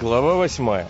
Глава 8.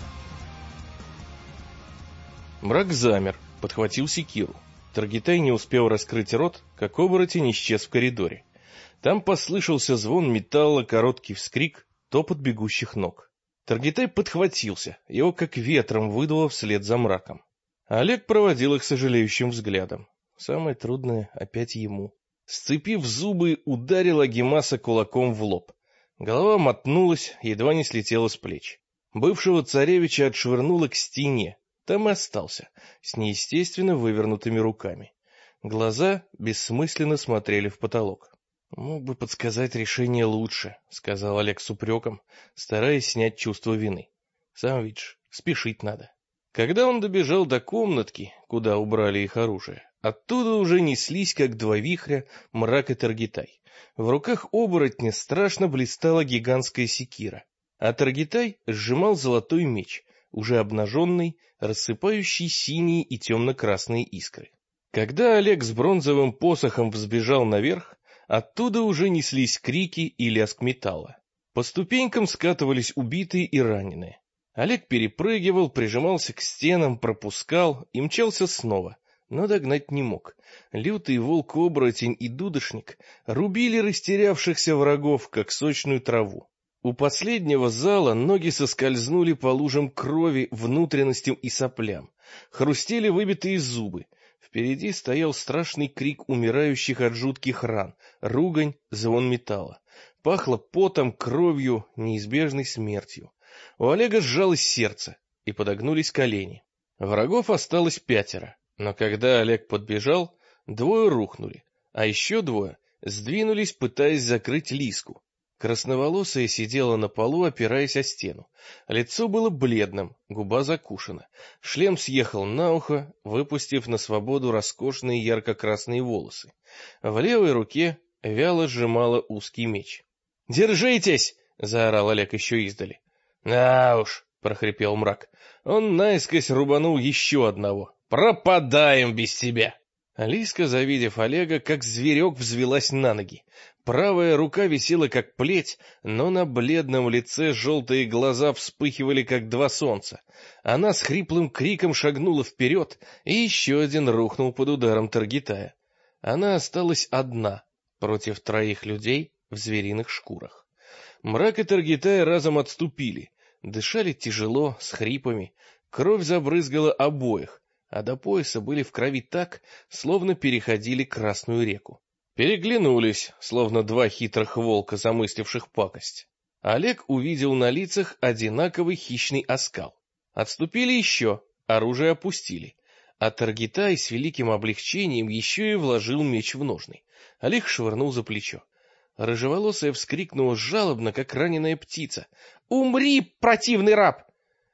Мрак замер, подхватил секиру. Таргитай не успел раскрыть рот, как оборотень исчез в коридоре. Там послышался звон металла, короткий вскрик, топот бегущих ног. Таргитай подхватился, его как ветром выдуло вслед за мраком. Олег проводил их сожалеющим взглядом. Самое трудное опять ему. Сцепив зубы, ударил Агимаса кулаком в лоб. Голова мотнулась, едва не слетела с плеч. Бывшего царевича отшвырнуло к стене. Там и остался, с неестественно вывернутыми руками. Глаза бессмысленно смотрели в потолок. «Мог бы подсказать решение лучше», — сказал Олег с упреком, стараясь снять чувство вины. «Сам видишь, спешить надо». Когда он добежал до комнатки, куда убрали их оружие, оттуда уже неслись, как два вихря, мрак и Таргитай. В руках оборотня страшно блистала гигантская секира, а Таргитай сжимал золотой меч, уже обнаженный, рассыпающий синие и темно-красные искры. Когда Олег с бронзовым посохом взбежал наверх, оттуда уже неслись крики и лязг металла. По ступенькам скатывались убитые и раненые. Олег перепрыгивал, прижимался к стенам, пропускал и мчался снова, но догнать не мог. Лютый волк-оборотень и дудошник рубили растерявшихся врагов, как сочную траву. У последнего зала ноги соскользнули по лужам крови, внутренностям и соплям. Хрустели выбитые зубы. Впереди стоял страшный крик умирающих от жутких ран, ругань, звон металла. Пахло потом, кровью, неизбежной смертью. У Олега сжалось сердце, и подогнулись колени. Врагов осталось 5, но когда Олег подбежал, 2 рухнули, а еще 2 сдвинулись, пытаясь закрыть Лиску. Красноволосая сидела на полу, опираясь о стену. Лицо было бледным, губа закушена. Шлем съехал на ухо, выпустив на свободу роскошные ярко-красные волосы. В левой руке вяло сжимала узкий меч. «Держитесь!» — заорал Олег еще издали. «На уж!» — прохрипел мрак. Он наискось рубанул еще одного. «Пропадаем без тебя!» Лиска, завидев Олега, как зверек, взвелась на ноги. Правая рука висела как плеть, но на бледном лице желтые глаза вспыхивали, как 2 солнца. Она с хриплым криком шагнула вперед, и еще один рухнул под ударом Таргитая. Она осталась одна против 3 людей в звериных шкурах. Мрак и Таргитай разом отступили, дышали тяжело, с хрипами, кровь забрызгала обоих, а до пояса были в крови так, словно переходили Красную реку. Переглянулись, словно 2 хитрых волка, замысливших пакость. Олег увидел на лицах одинаковый хищный оскал. Отступили еще, оружие опустили, а Таргитай с великим облегчением еще и вложил меч в ножны. Олег швырнул за плечо. Рыжеволосая вскрикнула жалобно, как раненая птица. «Умри, противный раб!»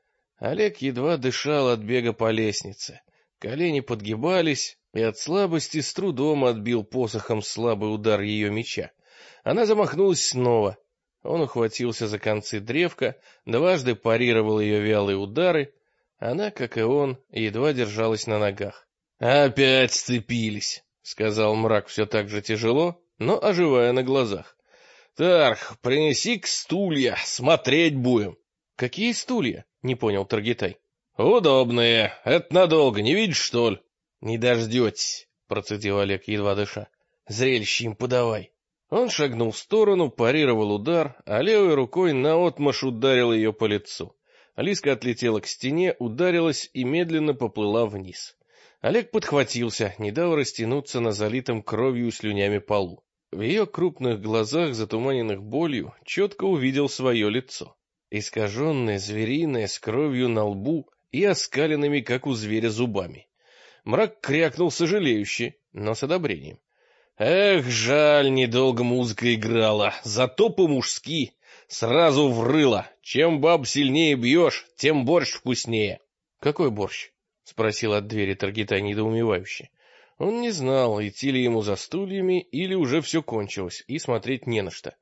Олег едва дышал от бега по лестнице. Колени подгибались, и от слабости с трудом отбил посохом слабый удар ее меча. Она замахнулась снова. Он ухватился за концы древка, 2 парировал ее вялые удары. Она, как и он, едва держалась на ногах. «Опять сцепились», — сказал мрак все так же тяжело, но оживая на глазах. «Тарх, принеси-ка стулья, смотреть будем». «Какие стулья?» — не понял Таргитай. «Удобные. Это надолго, не видишь, что ли?» «Не дождетесь», — процедил Олег, едва дыша. «Зрелище им подавай». Он шагнул в сторону, парировал удар, а левой рукой наотмашь ударил ее по лицу. Лиска отлетела к стене, ударилась и медленно поплыла вниз. Олег подхватился, не дал растянуться на залитом кровью и слюнями полу. В ее крупных глазах, затуманенных болью, четко увидел свое лицо. Искаженное, звериное, с кровью на лбу и оскаленными, как у зверя, зубами. Мрак крякнул сожалеюще, но с одобрением. «Эх, жаль, недолго музыка играла, зато по-мужски, сразу врыло. Чем баб сильнее бьешь, тем борщ вкуснее». «Какой борщ?» — спросил от двери Таргитай недоумевающе. Он не знал, идти ли ему за стульями, или уже все кончилось, и смотреть не на что.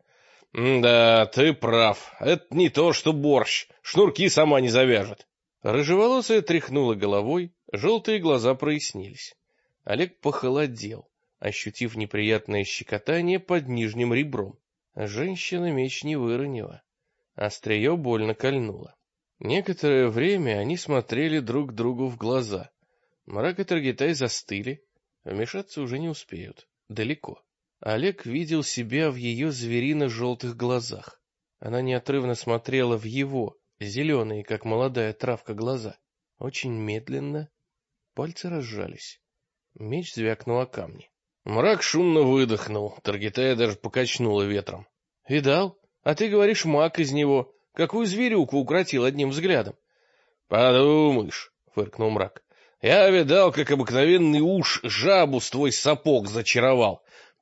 «Да, ты прав, это не то, что борщ, шнурки сама не завяжет». Рыжеволосая тряхнула головой, желтые глаза прояснились. Олег похолодел, ощутив неприятное щекотание под нижним ребром. Женщина меч не выронила. Острие больно кольнуло. Некоторое время они смотрели друг другу в глаза. Мрак и Таргитай застыли, вмешаться уже не успеют, далеко. Олег видел себя в ее зверино-желтых глазах. Она неотрывно смотрела в его, зеленые, как молодая травка, глаза. Очень медленно пальцы разжались. Меч звякнул о камни. Мрак шумно выдохнул, Таргитая даже покачнуло ветром. — Видал? А ты говоришь, маг из него. Какую зверюку укротил одним взглядом? — Подумаешь, — фыркнул мрак. — Я видал, как обыкновенный уж жабу с твой сапог зачаровал.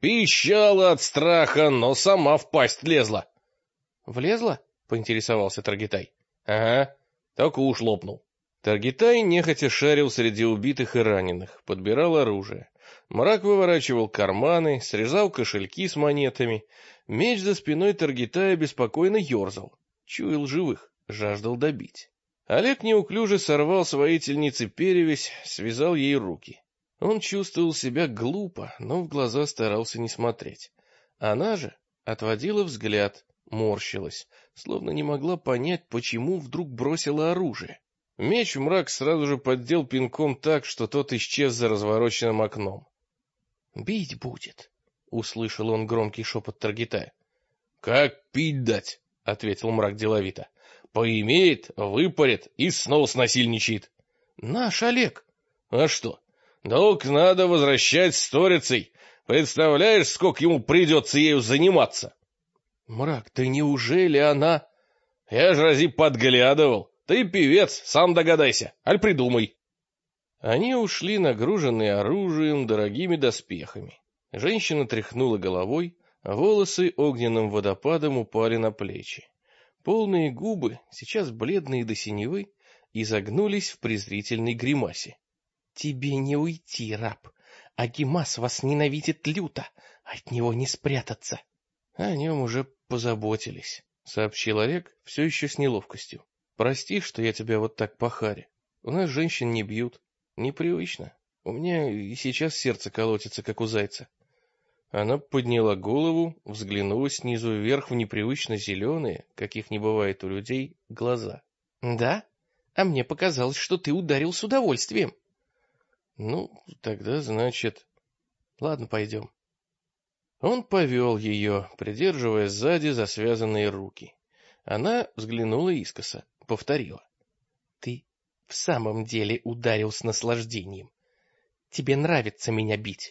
Пищала от страха, но сама в пасть лезла. — Влезла? — поинтересовался Таргитай. — Ага, только уж лопнул. Таргитай нехотя шарил среди убитых и раненых, подбирал оружие. Мрак выворачивал карманы, срезал кошельки с монетами. Меч за спиной Таргитая беспокойно ерзал. Чуял живых, жаждал добить. Олег неуклюже сорвал с воительницы перевязь, связал ей руки. Он чувствовал себя глупо, но в глаза старался не смотреть. Она же отводила взгляд, морщилась, словно не могла понять, почему вдруг бросила оружие. Меч мрак сразу же поддел пинком так, что тот исчез за развороченным окном. «Бить будет», — услышал он громкий шепот Таргитая. «Как пить дать?» — ответил мрак деловито. «Поимеет, выпарит и снова снасильничает». «Наш Олег!» «А что? Долг надо возвращать сторицей. Представляешь, сколько ему придется ею заниматься?» «Мрак, да неужели она...» «Я ж рази подглядывал. Ты певец, сам догадайся, аль придумай». Они ушли нагруженные оружием, дорогими доспехами. Женщина тряхнула головой, а волосы огненным водопадом упали на плечи. Полные губы, сейчас бледные до синевы, изогнулись в презрительной гримасе. — Тебе не уйти, раб. Агимас вас ненавидит люто, от него не спрятаться. — О нем уже позаботились, — сообщил Олег, все еще с неловкостью. — Прости, что я тебя вот так по харе. У нас женщин не бьют. Непривычно. У меня и сейчас сердце колотится, как у зайца. Она подняла голову, взглянула снизу вверх в непривычно зеленые, каких не бывает у людей, глаза. — Да? А мне показалось, что ты ударил с удовольствием. — Ну, тогда, значит... Ладно, пойдем. Он повел ее, придерживая сзади за связанные руки. Она взглянула искоса, повторила. — Ты в самом деле ударил с наслаждением. Тебе нравится меня бить.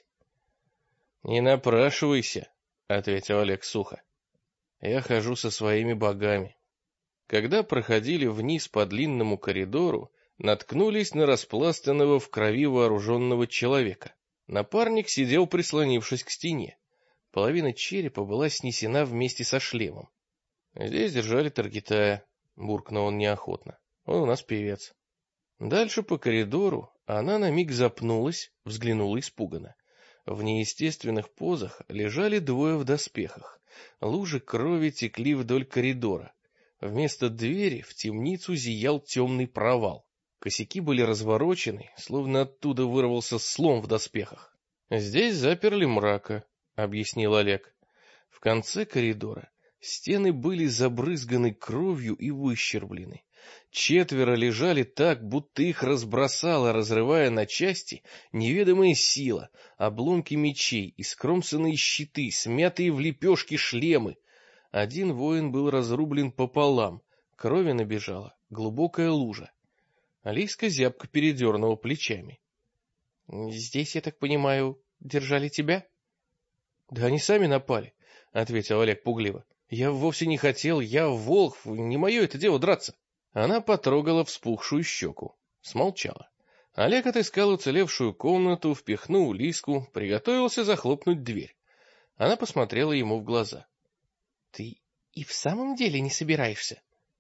— Не напрашивайся, — ответил Олег сухо. — Я хожу со своими богами. Когда проходили вниз по длинному коридору, наткнулись на распластанного в крови вооруженного человека. Напарник сидел, прислонившись к стене. Половина черепа была снесена вместе со шлемом. — Здесь держали Таргитая, — буркнул он неохотно. — Он у нас певец. Дальше по коридору она на миг запнулась, взглянула испуганно. В неестественных позах лежали двое в доспехах. Лужи крови текли вдоль коридора. Вместо двери в темницу зиял темный провал. Косяки были разворочены, словно оттуда вырвался слон в доспехах. «Здесь заперли мрака», — объяснил Олег. В конце коридора стены были забрызганы кровью и выщерблены. Четверо лежали так, будто их разбросала, разрывая на части, неведомая сила, обломки мечей, искромсанные щиты, смятые в лепешки шлемы. Один воин был разрублен пополам, крови набежала, глубокая лужа. Алиска зябко передернула плечами. — Здесь, я так понимаю, держали тебя? — Да они сами напали, — ответил Олег пугливо. — Я вовсе не хотел, я волк, не мое это дело драться. Она потрогала вспухшую щеку, смолчала. Олег отыскал уцелевшую комнату, впихнул Лиску, приготовился захлопнуть дверь. Она посмотрела ему в глаза. — Ты и в самом деле не собираешься?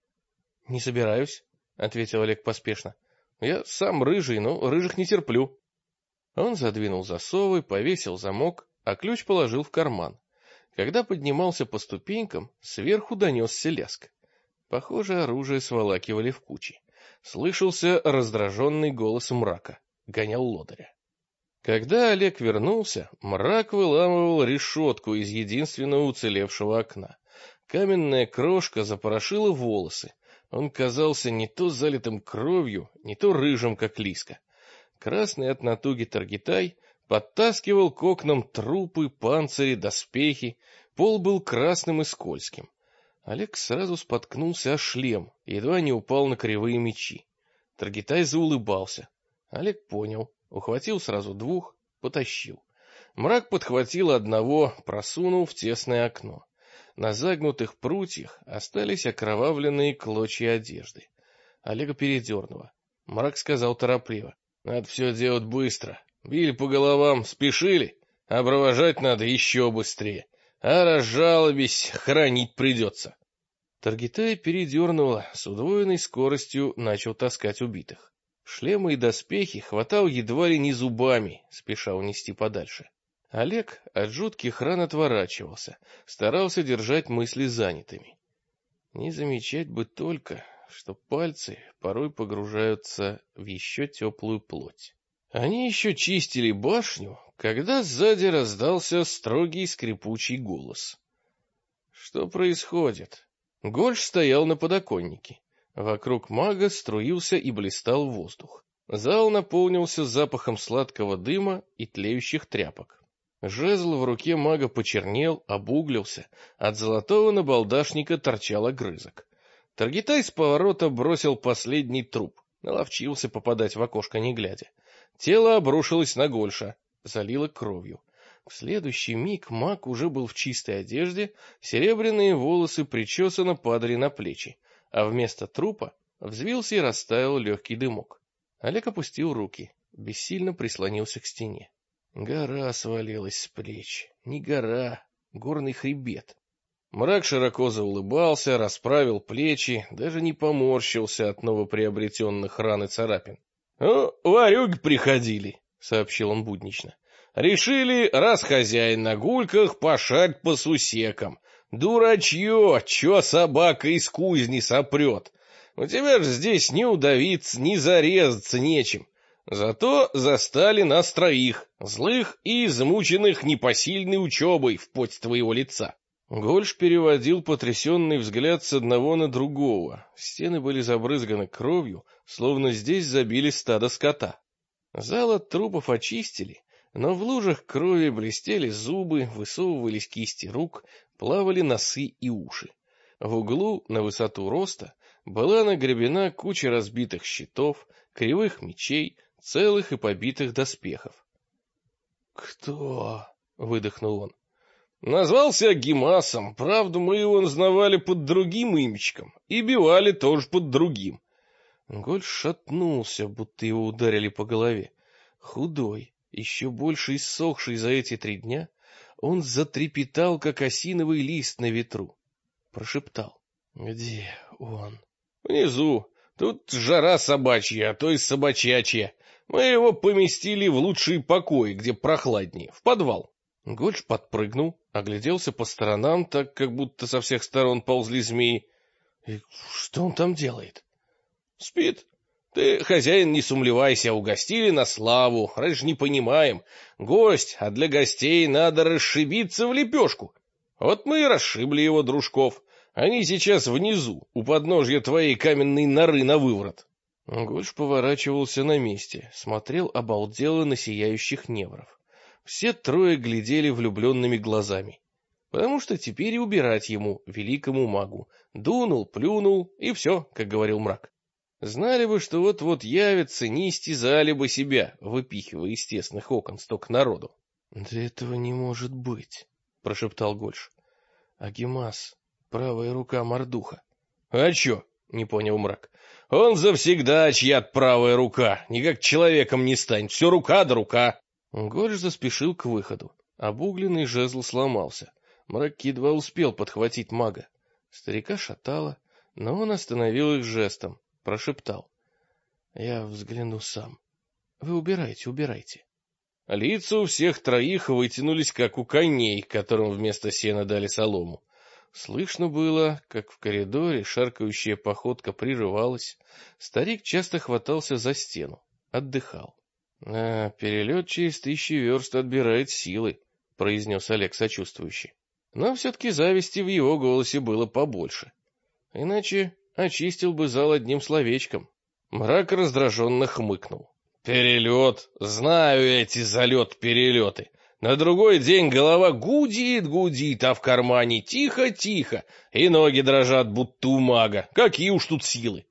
— Не собираюсь, — ответил Олег поспешно. — Я сам рыжий, но рыжих не терплю. Он задвинул засовы, повесил замок, а ключ положил в карман. Когда поднимался по ступенькам, сверху донесся лязг. Похоже, оружие сволакивали в кучи. Слышался раздраженный голос мрака. Гонял лодыря. Когда Олег вернулся, мрак выламывал решетку из единственного уцелевшего окна. Каменная крошка запорошила волосы. Он казался не то залитым кровью, не то рыжим, как Лиска. Красный от натуги Таргитай подтаскивал к окнам трупы, панцири, доспехи, пол был красным и скользким. Олег сразу споткнулся о шлем, едва не упал на кривые мечи. Таргитай заулыбался. Олег понял, ухватил сразу двух, потащил. Мрак подхватил одного, просунул в тесное окно. На загнутых прутьях остались окровавленные клочья одежды. Олега передернуло. Мрак сказал торопливо: «Надо все делать быстро. Били по головам, спешили, а провожать надо еще быстрее. А разжалобись, хоронить придется». Таргитай передернуло, с удвоенной скоростью начал таскать убитых. Шлемы и доспехи хватал едва ли не зубами, спеша унести подальше. Олег от жутких ран отворачивался, старался держать мысли занятыми. Не замечать бы только, что пальцы порой погружаются в еще теплую плоть. Они еще чистили башню, когда сзади раздался строгий скрипучий голос. Что происходит? Гольш стоял на подоконнике. Вокруг мага струился и блистал воздух. Зал наполнился запахом сладкого дыма и тлеющих тряпок. Жезл в руке мага почернел, обуглился, от золотого набалдашника торчал огрызок. Таргитай с поворота бросил последний труп, наловчился попадать в окошко не глядя. Тело обрушилось на Гольша, залило кровью. В следующий миг маг уже был в чистой одежде, серебряные волосы причесанно падали на плечи, а вместо трупа взвился и растаял легкий дымок. Олег опустил руки, бессильно прислонился к стене. Гора свалилась с плеч. Не гора, горный хребет. Мрак широко заулыбался, расправил плечи, даже не поморщился от новоприобретенных ран и царапин. — Варюги приходили, — сообщил он буднично. — Решили, раз хозяин на гульках, пошарить по сусекам. Дурачье, чё собака из кузни сопрет? У тебя ж здесь ни удавиться, ни зарезаться нечем. Зато застали нас троих, злых и измученных непосильной учебой в поте твоего лица. Гольш переводил потрясенный взгляд с одного на другого. Стены были забрызганы кровью, словно здесь забили стадо скота. Зал от трупов очистили, но в лужах крови блестели зубы, высовывались кисти рук, плавали носы и уши. В углу, на высоту роста, была нагребена куча разбитых щитов, кривых мечей, целых и побитых доспехов. «Кто?» — выдохнул он. «Назвался Гимасом, правда, мы его назнавали под другим имечком и бивали тоже под другим». Гольш шатнулся, будто его ударили по голове. Худой, еще больше иссохший за эти 3 дня, он затрепетал, как осиновый лист на ветру. Прошептал: «Где он?» «Внизу. Тут жара собачья, а то и собачачья. Мы его поместили в лучшие покои, где прохладнее, в подвал». Гольш подпрыгнул, огляделся по сторонам, так как будто со всех сторон ползли змеи. «И что он там делает?» «Спит. Ты, хозяин, не сумлевайся, угостили на славу, раньше не понимаем. Гость, а для гостей надо расшибиться в лепешку. Вот мы и расшибли его, дружков. Они сейчас внизу, у подножья твоей каменной норы на выворот». Гольш поворачивался на месте, смотрел обалдело на сияющих невров. Все 3 глядели влюбленными глазами, потому что теперь и убирать ему, великому магу. Дунул, плюнул, и все, как говорил мрак. Знали бы, что вот-вот явятся, не истязали бы себя, выпихивая из тесных окон столько народу. — Да этого не может быть, — прошептал Гольш. — Агимас, правая рука Мордуха. — А чё? — не понял мрак. — Он завсегда чья-то правая рука, никак человеком не станет, все рука да рука. Гольш заспешил к выходу. Обугленный жезл сломался. Мрак едва успел подхватить мага. Старика шатало, но он остановил их жестом, прошептал: «Я взгляну сам. Вы убирайте, убирайте». Лица у всех 3 вытянулись, как у коней, которым вместо сена дали солому. Слышно было, как в коридоре шаркающая походка прерывалась. Старик часто хватался за стену, отдыхал. Перелет через 1000 верст отбирает силы», — произнес Олег сочувствующе. Но все-таки зависти в его голосе было побольше. Иначе очистил бы зал одним словечком. Мрак раздраженно хмыкнул. Перелет, знаю эти залет-перелеты. На другой день голова гудит, а в кармане тихо-тихо, и ноги дрожат, будто у мага. Какие уж тут силы.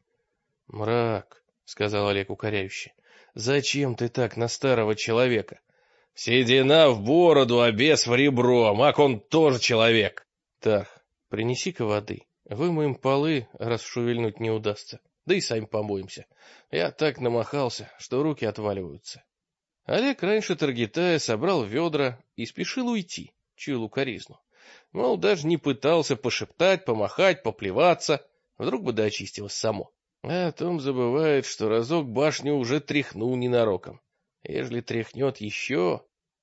Мрак, — сказал Олег укоряюще, — зачем ты так на старого человека? Седина в бороду, а бес в ребро, маг он тоже человек. Тарх, принеси-ка воды, вымоем полы, раз шевельнуть не удастся, да и сами помоемся. Я так намахался, что руки отваливаются. Олег раньше Таргитая собрал ведра и спешил уйти, чуял укоризну. Мол, даже не пытался пошептать, помахать, поплеваться, вдруг бы да очистилось само. А о том забывает, что разок башню уже тряхнул ненароком. Ежели тряхнет еще...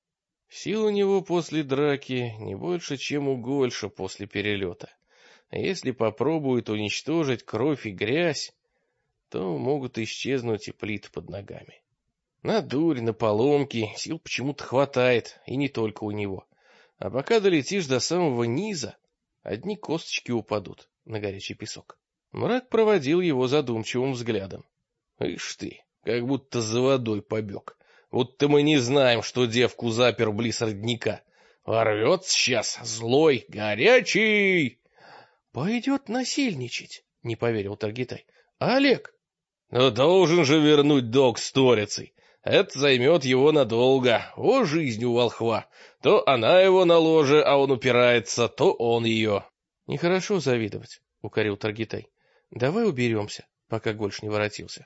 Сил у него после драки не больше, чем у Гольша после перелета. Если попробует уничтожить кровь и грязь, то могут исчезнуть и плиты под ногами. На дурь, на поломки сил почему-то хватает, и не только у него. А пока долетишь до самого низа, одни косточки упадут на горячий песок. Мрак проводил его задумчивым взглядом. Ишь ты, как будто за водой побег. Будто мы не знаем, что девку запер близ родника. Ворвется сейчас, злой, горячий. Пойдет насильничать, не поверил Таргитай. А Олег? Но должен же вернуть долг сторицей. Это займет его надолго. О, жизнь у волхва. То она его на ложе, а он упирается, то он ее. Нехорошо завидовать, укорил Таргитай. Давай уберемся, пока Гольш не воротился.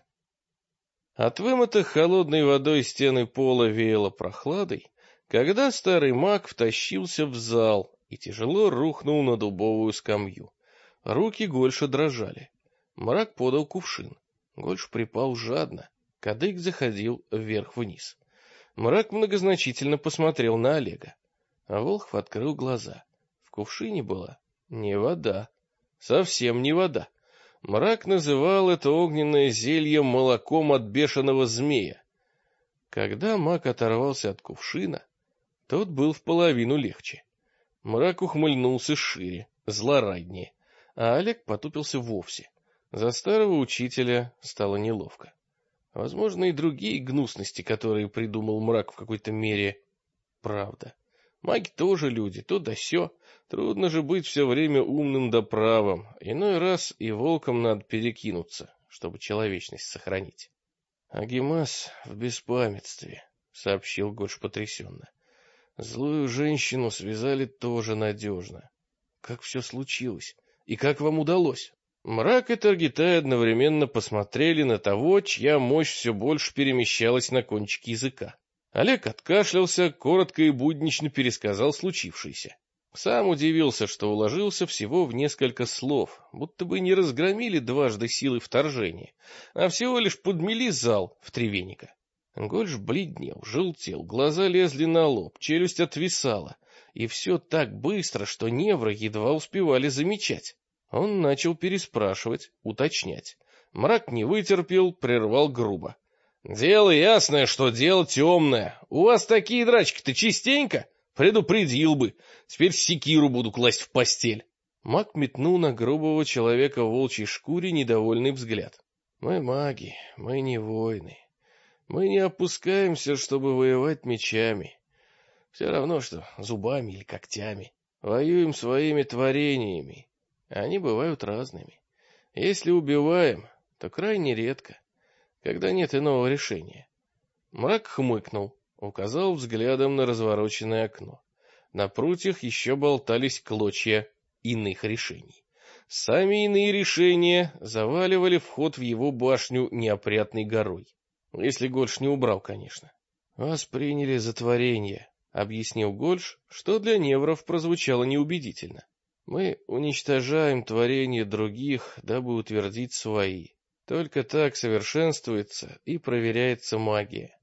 От вымытых холодной водой стены пола веяло прохладой, когда старый маг втащился в зал и тяжело рухнул на дубовую скамью. Руки Гольша дрожали. Мрак подал кувшин. Гольш припал жадно. Кадык заходил вверх-вниз. Мрак многозначительно посмотрел на Олега. А Волхв открыл глаза. В кувшине была не вода. Совсем не вода. Мрак называл это огненное зелье молоком от бешеного змея. Когда маг оторвался от кувшина, тот был в половину легче. Мрак ухмыльнулся шире, злораднее, а Олег потупился вовсе. За старого учителя стало неловко. Возможно, и другие гнусности, которые придумал мрак в какой-то мере, правда. Маги тоже люди, то да сё. Трудно же быть все время умным да правым. Иной раз и волком надо перекинуться, чтобы человечность сохранить. Агимас в беспамятстве, — сообщил Гольш потрясенно. Злую женщину связали тоже надежно. Как все случилось? И как вам удалось? Мрак и Таргитай одновременно посмотрели на того, чья мощь все больше перемещалась на кончике языка. Олег откашлялся, коротко и буднично пересказал случившееся. Сам удивился, что уложился всего в несколько слов, будто бы не разгромили дважды силы вторжения, а всего лишь подмели зал в три веника. Гольш бледнел, желтел, глаза лезли на лоб, челюсть отвисала, и все так быстро, что невры едва успевали замечать. Он начал переспрашивать, уточнять. Мрак не вытерпел, прервал грубо. «Дело ясное, что дело темное. У вас такие драчки-то частенько? Предупредил бы. Теперь секиру буду класть в постель». Маг метнул на грубого человека в волчьей шкуре недовольный взгляд. «Мы маги, мы не воины. Мы не опускаемся, чтобы воевать мечами. Все равно, что зубами или когтями. Воюем своими творениями. Они бывают разными. Если убиваем, то крайне редко, когда нет иного решения». Мрак хмыкнул, указал взглядом на развороченное окно. На прутьях еще болтались клочья иных решений. Сами иные решения заваливали вход в его башню неопрятной горой. Если Гольш не убрал, конечно. «Вас приняли за творение», — объяснил Гольш, что для невров прозвучало неубедительно. «Мы уничтожаем творения других, дабы утвердить свои. Только так совершенствуется и проверяется магия».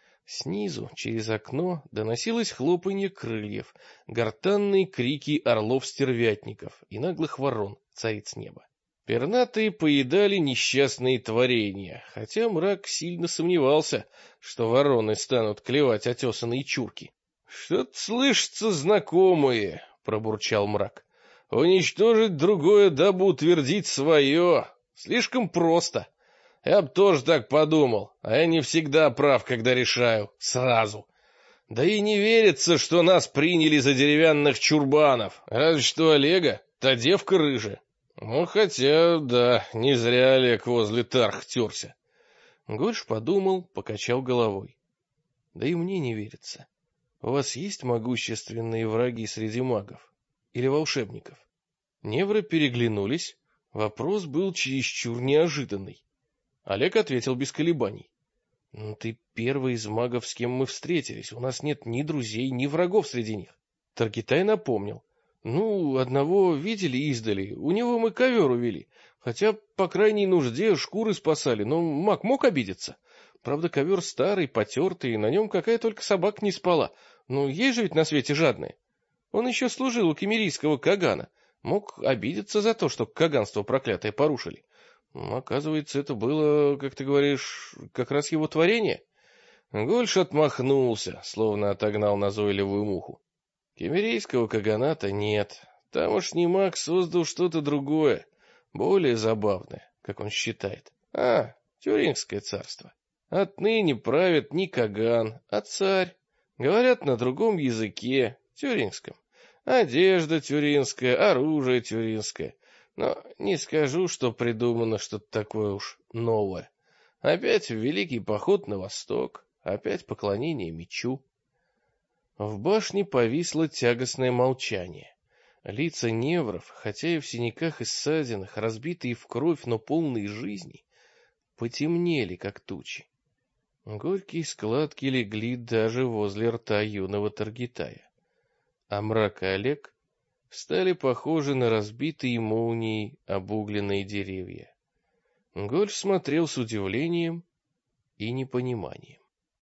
Снизу, через окно, доносилось хлопанье крыльев, гортанные крики орлов-стервятников и наглых ворон, цариц неба. Пернатые поедали несчастные творения, хотя мрак сильно сомневался, что вороны станут клевать отесанные чурки. — Что-то слышится знакомое, — пробурчал мрак. — Уничтожить другое, дабы утвердить свое. Слишком просто. Я бы тоже так подумал, а я не всегда прав, когда решаю. Сразу. Да и не верится, что нас приняли за деревянных чурбанов. Разве что Олега, та девка рыжая. Ну, хотя, да, не зря Олег возле Тарх терся. Гольш подумал, покачал головой. Да и мне не верится. У вас есть могущественные враги среди магов? Или волшебников? Невры переглянулись. Вопрос был чересчур неожиданный. Олег ответил без колебаний. Ну, ты первый из магов, с кем мы встретились. У нас нет ни друзей, ни врагов среди них. Таргитай напомнил. Ну, одного видели издали. У него мы ковер увели. Хотя, по крайней нужде, шкуры спасали. Но маг мог обидеться. Правда, ковер старый, потертый, на нем какая только собака не спала. Ну, есть же ведь на свете жадные. Он еще служил у кемерийского Кагана. Мог обидеться за то, что каганство проклятое порушили. Оказывается, это было, как ты говоришь, как раз его творение. Гольш отмахнулся, словно отогнал назойливую муху. Кемерийского каганата нет. Тамошний маг создал что-то другое, более забавное, как он считает. Тюрингское царство. Отныне правит не каган, а царь. Говорят на другом языке, тюрингском. Одежда тюринская, оружие тюринское. Но не скажу, что придумано что-то такое уж новое. Опять великий поход на восток, опять поклонение мечу. В башне повисло тягостное молчание. Лица невров, хотя и в синяках и ссадинах, разбитые в кровь, но полные жизни, потемнели, как тучи. Горькие складки легли даже возле рта юного Таргитая. А мрак и Олег стали похожи на разбитые молнией обугленные деревья. Гольш смотрел с удивлением и непониманием.